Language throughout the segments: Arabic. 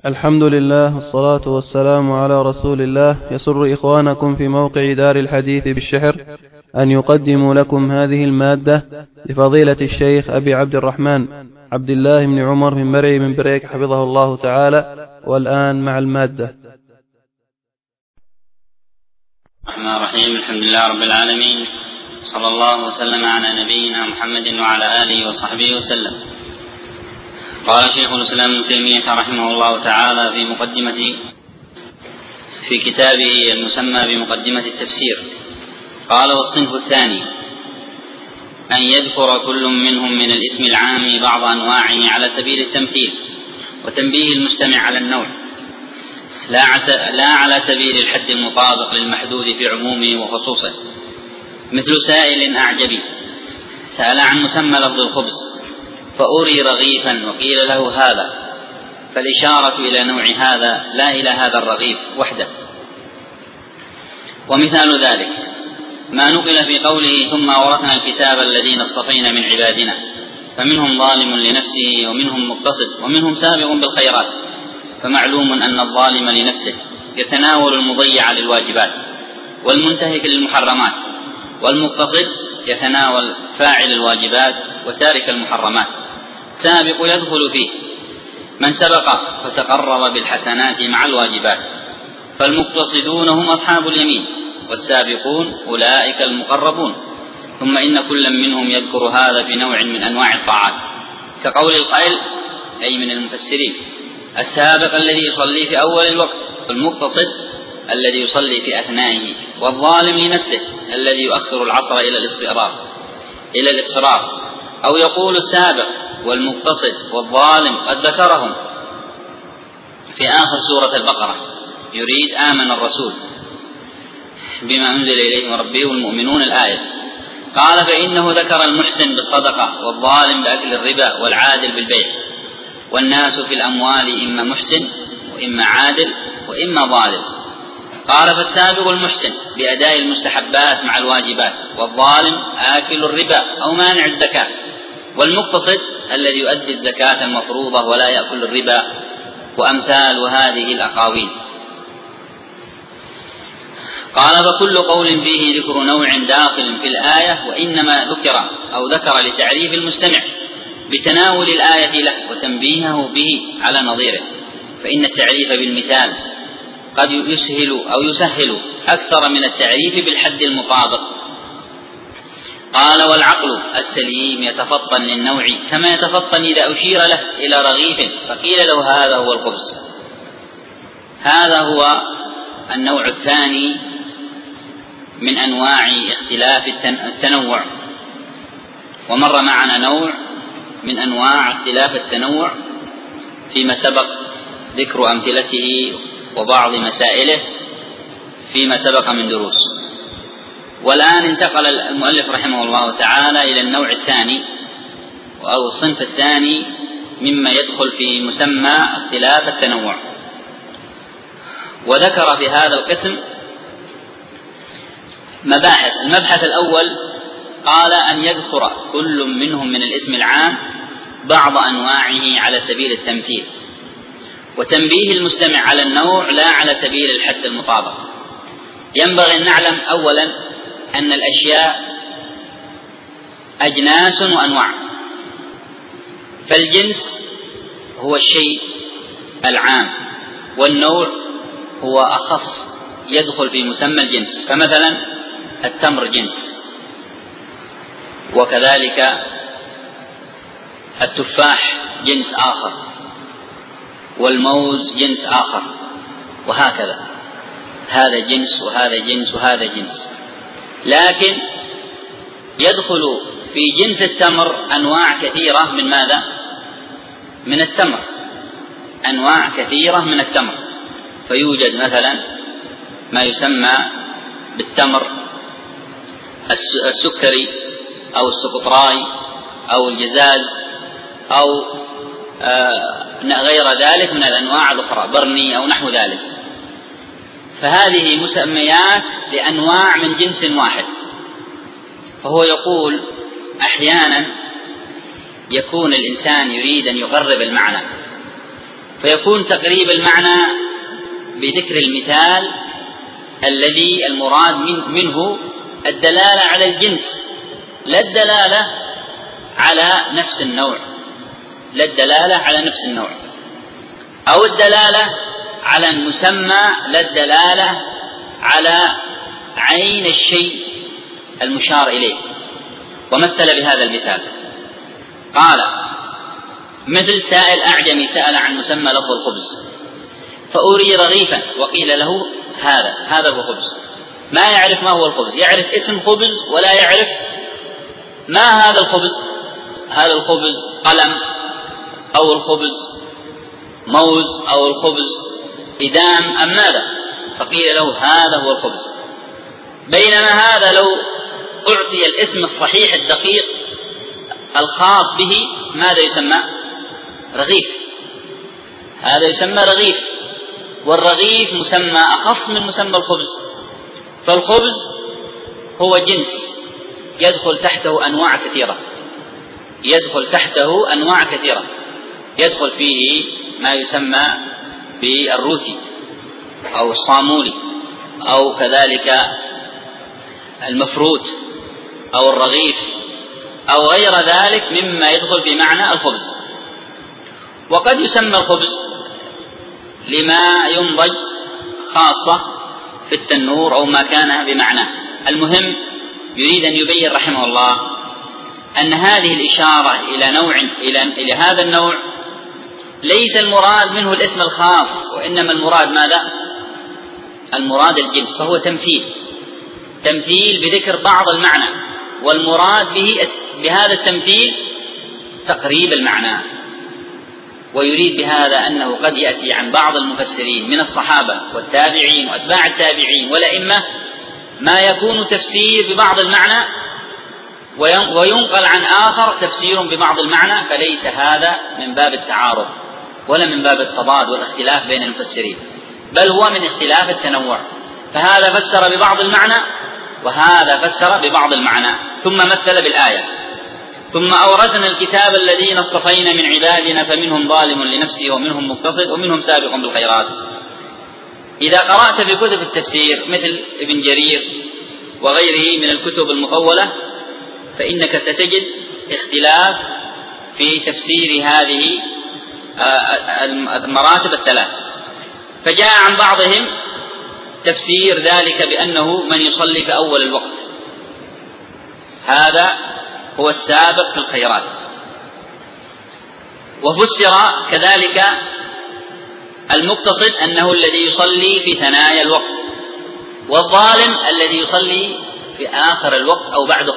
الحمد لله والصلاة والسلام على رسول الله. يسر إخوانكم في موقع دار الحديث بالشحر أن يقدموا لكم هذه المادة لفضيلة الشيخ أبي عبد الرحمن عبد الله بن عمر بن مرعي من بريك حفظه الله تعالى. والآن مع المادة. الرحمن الرحيم. الحمد لله رب العالمين، صلى الله وسلم على نبينا محمد وعلى آله وصحبه وسلم. قال شيخ الإسلام ابن تيمية رحمه الله تعالى في كتابه المسمى بمقدمة التفسير، قال: والصنف الثاني أن يذكر كل منهم من الاسم العام بعض أنواعه على سبيل التمثيل وتنبيه المستمع على النوع، لا على سبيل الحد المطابق للمحدود في عمومه وخصوصه، مثل سائل أعجبي سأل عن مسمى لفظ الخبز فأري رغيفا وقيل له هذا، فالإشارة إلى نوع هذا لا إلى هذا الرغيف وحده. ومثال ذلك ما نقل في قوله: ثم أورثنا الكتاب الذين اصطفينا من عبادنا فمنهم ظالم لنفسه ومنهم مقتصد ومنهم سابق بالخيرات. فمعلوم أن الظالم لنفسه يتناول المضيع للواجبات والمنتهك للمحرمات، والمقتصد يتناول فاعل الواجبات وتارك المحرمات. سابق يدخل فيه من سبق فتقرب بالحسنات مع الواجبات، فالمقتصدون هم أصحاب اليمين، والسابقون أولئك المقربون. ثم إن كل منهم يذكر هذا في نوع من أنواع الطاعات، كقول القائل أي من المفسرين: السابق الذي يصلي في أول الوقت، والمقتصد الذي يصلي في أثنائه، والظالم لنفسه الذي يؤخر العصر إلى الإصفرار. أو يقول: السابق والمقتصد والظالم قد ذكرهم في آخر سورة البقرة، يريد آمن الرسول بما أنزل إليه من ربه والمؤمنون الآية. قال: فإنه ذكر المحسن بالصدقة والظالم بأكل الربا والعادل بالبيع، والناس في الأموال إما محسن وإما عادل وإما ظالم. قال: فالسابق المحسن بأداء المستحبات مع الواجبات، والظالم آكل الربا أو مانع الزكاة، والمقتصد الذي يؤدي الزكاة المفروضة ولا يأكل الربا، وأمثال هذه الأقاويل. قال: فكل قول فيه ذكر نوع داخل في الآية وإنما ذكر لتعريف المستمع بتناول الآية له وتنبيهه به على نظيره، فإن التعريف بالمثال قد يسهل أكثر من التعريف بالحد المطابق. قال: والعقل السليم يتفطن للنوع كما يتفطن إذا أشير له إلى رغيف فقيل له هذا هو الخبز. هذا هو النوع الثاني من أنواع اختلاف التنوع. ومر معنا نوع من أنواع اختلاف التنوع فيما سبق ذكر أمثلته وبعض مسائله فيما سبق من دروس. والآن انتقل المؤلف رحمه الله تعالى إلى النوع الثاني أو الصنف الثاني مما يدخل في مسمى اختلاف التنوع. وذكر في هذا القسم مباحث. المبحث الأول قال: أن يذكر كل منهم من الاسم العام بعض أنواعه على سبيل التمثيل وتنبيه المستمع على النوع لا على سبيل الحد المطابق. ينبغي أن نعلم أولا أن الأشياء أجناس وأنواع، فالجنس هو الشيء العام، والنوع هو أخص يدخل في مسمى الجنس. فمثلا التمر جنس، وكذلك التفاح جنس آخر، والموز جنس آخر، وهكذا. هذا جنس وهذا جنس وهذا جنس. لكن يدخل في جنس التمر أنواع كثيرة من ماذا؟ من التمر، أنواع كثيرة من التمر. فيوجد مثلا ما يسمى بالتمر السكري أو السقطراي أو الجزاز أو غير ذلك من الأنواع الأخرى، برني أو نحو ذلك. فهذه مسميات لأنواع من جنس واحد. فهو يقول: أحيانا يكون الإنسان يريد أن يقرب المعنى فيكون تقريب المعنى بذكر المثال الذي المراد منه الدلالة على الجنس، لا الدلالة على نفس النوع، لا الدلالة على نفس النوع، أو الدلالة على المسمى، لا الدلالة على عين الشيء المشار إليه. ومثل بهذا المثال قال: مثل سائل أعجمي سأل عن مسمى لفظ الخبز فأري رغيفا وقيل له هذا هو خبز. ما يعرف ما هو الخبز، يعرف اسم خبز ولا يعرف ما هذا الخبز. هذا الخبز قلم، أو الخبز موز، أو الخبز إدام أم ماذا؟ فقيل له هذا هو الخبز. بينما هذا لو أعطي الاسم الصحيح الدقيق الخاص به ماذا يسمى؟ رغيف. هذا يسمى رغيف، والرغيف مسمى أخص من مسمى الخبز. فالخبز هو جنس يدخل تحته أنواع كثيرة، يدخل فيه ما يسمى بالروتي أو الصامولي، أو كذلك المفروت أو الرغيف، أو غير ذلك مما يدخل بمعنى الخبز. وقد يسمى الخبز لما ينضج خاصة في التنور أو ما كان بمعنى. المهم يريد أن يبين رحمه الله أن هذه الإشارة إلى هذا النوع ليس المراد منه الاسم الخاص، وإنما المراد ماذا؟ المراد الجنس، فهو تمثيل بذكر بعض المعنى، والمراد بهذا التمثيل تقريب المعنى. ويريد بهذا أنه قد يأتي عن بعض المفسرين من الصحابة والتابعين وأتباع التابعين والأئمة ما يكون تفسير ببعض المعنى، وينقل عن آخر تفسير ببعض المعنى، فليس هذا من باب التعارض ولا من باب التضاد والاختلاف بين المفسرين، بل هو من اختلاف التنوع. فهذا فسر ببعض المعنى وهذا فسر ببعض المعنى. ثم مثل بالآية: ثم أورثنا الكتاب الذين اصطفينا من عبادنا فمنهم ظالم لنفسه ومنهم مقتصد ومنهم سابق بالخيرات. إذا قرأت في كتب التفسير مثل ابن جرير وغيره من الكتب المطولة فإنك ستجد اختلاف في تفسير هذه المراتب الثلاث. فجاء عن بعضهم تفسير ذلك بأنه من يصلي في أول الوقت هذا هو السابق في الخيرات، وفسر كذلك المقتصد أنه الذي يصلي في ثنايا الوقت، والظالم الذي يصلي في آخر الوقت أو بعد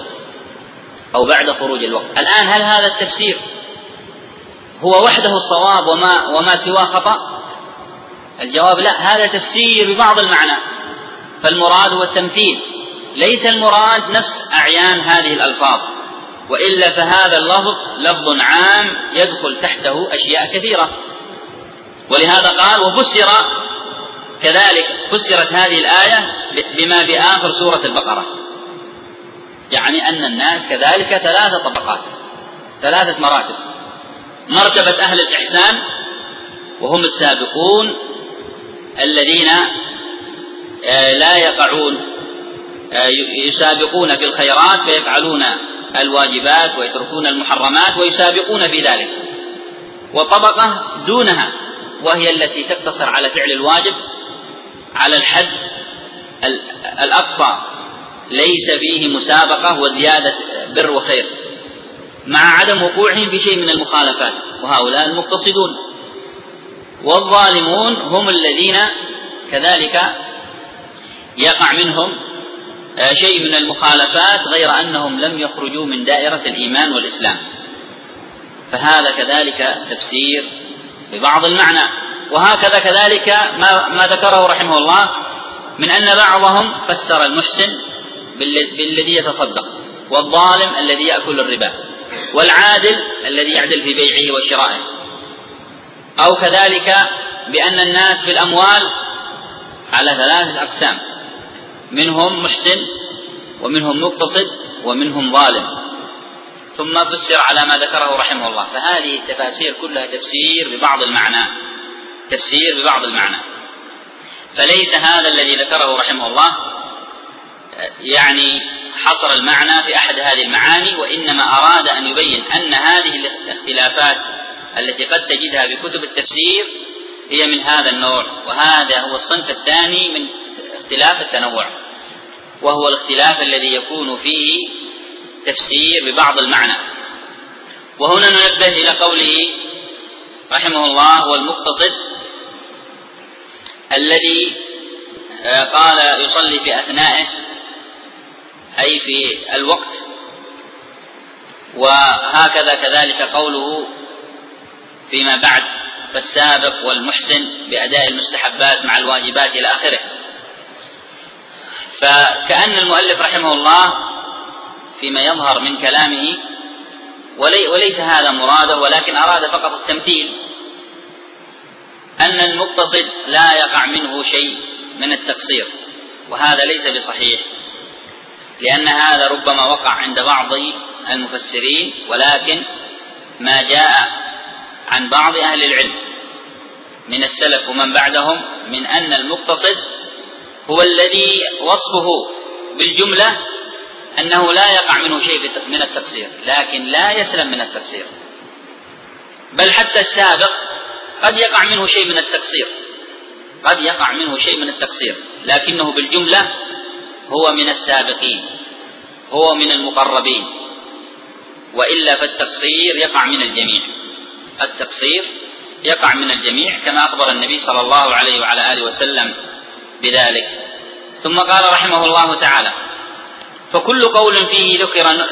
خروج الوقت. الآن هل هذا التفسير هو وحده الصواب وما سواه خطأ؟ الجواب لا، هذا تفسير ببعض المعنى، فالمراد هو التمثيل، ليس المراد نفس أعيان هذه الألفاظ، وإلا فهذا اللفظ لفظ عام يدخل تحته أشياء كثيرة. ولهذا قال: وفسر كذلك فسرت هذه الآية بما في آخر سورة البقرة، يعني أن الناس كذلك ثلاثة طبقات، ثلاثة مراتب: مرتبة أهل الإحسان وهم السابقون الذين لا يقعون، يسابقون في الخيرات فيفعلون الواجبات ويتركون المحرمات ويسابقون في ذلك. وطبقة دونها وهي التي تقتصر على فعل الواجب على الحد الأقصى، ليس فيه مسابقة وزيادة بر وخير، مع عدم وقوعهم في شيء من المخالفات، وهؤلاء المقتصدون. والظالمون هم الذين كذلك يقع منهم شيء من المخالفات غير أنهم لم يخرجوا من دائرة الإيمان والإسلام. فهذا كذلك تفسير ببعض المعنى. وهكذا كذلك ما ذكره رحمه الله من أن بعضهم فسر المحسن بالذي يتصدق، والظالم الذي يأكل الربا، والعادل الذي يعدل في بيعه وشرائه، أو كذلك بأن الناس في الأموال على ثلاثة أقسام: منهم محسن ومنهم مقتصد ومنهم ظالم. ثم فسر على ما ذكره رحمه الله. فهذه التفاسير كلها تفسير ببعض المعنى، تفسير ببعض المعنى. فليس هذا الذي ذكره رحمه الله يعني حصر المعنى في أحد هذه المعاني، وإنما أراد أن يبين أن هذه الاختلافات التي قد تجدها بكتب التفسير هي من هذا النوع، وهذا هو الصنف الثاني من اختلاف التنوع، وهو الاختلاف الذي يكون فيه تفسير ببعض المعنى. وهنا ننبه إلى قوله رحمه الله: هو المقتصد الذي قال يصلي في أثنائه، أي في الوقت. وهكذا كذلك قوله فيما بعد: فالسابق والمحسن بأداء المستحبات مع الواجبات إلى آخره. فكأن المؤلف رحمه الله فيما يظهر من كلامه، وليس هذا مراده، ولكن أراد فقط التمثيل، أن المقتصد لا يقع منه شيء من التقصير، وهذا ليس بصحيح، لأن هذا ربما وقع عند بعض المفسرين، ولكن ما جاء عن بعض أهل العلم من السلف ومن بعدهم من أن المقتصد هو الذي وصفه بالجملة أنه لا يقع منه شيء من التقصير، لكن لا يسلم من التقصير، بل حتى السابق قد يقع منه شيء من التقصير، قد يقع منه شيء من التقصير، لكنه بالجملة هو من السابقين، هو من المقربين. وإلا فالتقصير يقع من الجميع، التقصير يقع من الجميع، كما أخبر النبي صلى الله عليه وعلى آله وسلم بذلك. ثم قال رحمه الله تعالى: فكل قول فيه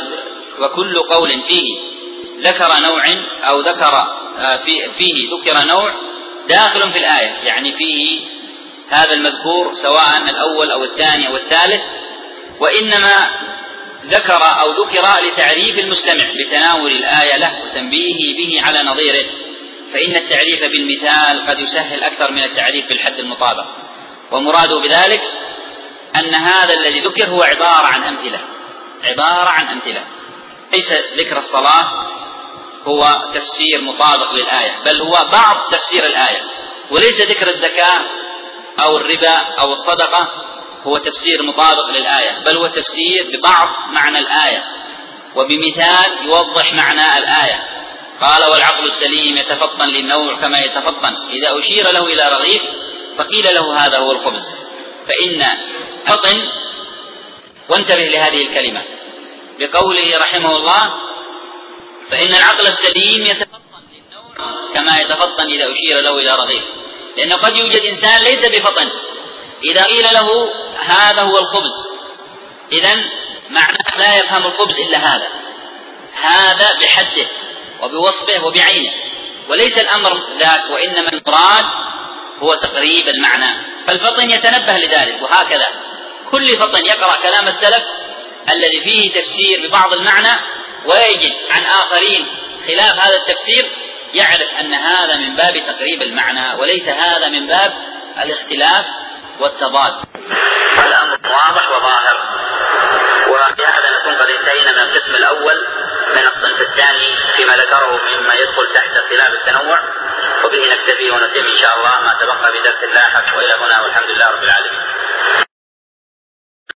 ذكر نوع أو فيه ذكر نوع داخل في الآية، يعني فيه هذا المذكور سواء الأول أو الثاني أو الثالث، وإنما ذكر أو ذكر لتعريف المستمع بتناول الآية له وتنبيهه به على نظيره، فإن التعريف بالمثال قد يسهل أكثر من التعريف بالحد المطابق. ومراده بذلك أن هذا الذي ذكر هو عبارة عن أمثلة، ليس ذكر الصلاة هو تفسير مطابق للآية، بل هو بعض تفسير الآية، وليس ذكر الزكاة أو الربا أو الصدقة هو تفسير مطابق للآية، بل هو تفسير ببعض معنى الآية وبمثال يوضح معنى الآية. قال: والعقل السليم يتفطن للنوع كما يتفطن إذا أشير له إلى رغيف فقيل له هذا هو الخبز. فإن فطن، وانتبه لهذه الكلمة بقوله رحمه الله: فإن العقل السليم يتفطن للنوع كما يتفطن إذا أشير له إلى رغيف، لأنه قد يوجد إنسان ليس بفطن، إذا قيل له هذا هو الخبز إذن معناه لا يفهم الخبز إلا هذا بحده وبوصفه وبعينه، وليس الأمر ذاك، وإنما المراد هو تقريب المعنى. فالفطن يتنبه لذلك. وهكذا كل فطن يقرأ كلام السلف الذي فيه تفسير ببعض المعنى ويجد عن آخرين خلاف هذا التفسير، يعرف أن هذا من باب تقريب المعنى وليس هذا من باب الاختلاف والتضاد. والأمر واضح وظاهر. وبهذا نكون قد انتهينا من القسم الأول من الصنف الثاني فيما ذكره مما يدخل تحت اختلاف التنوع، وبه نكتفي ونتم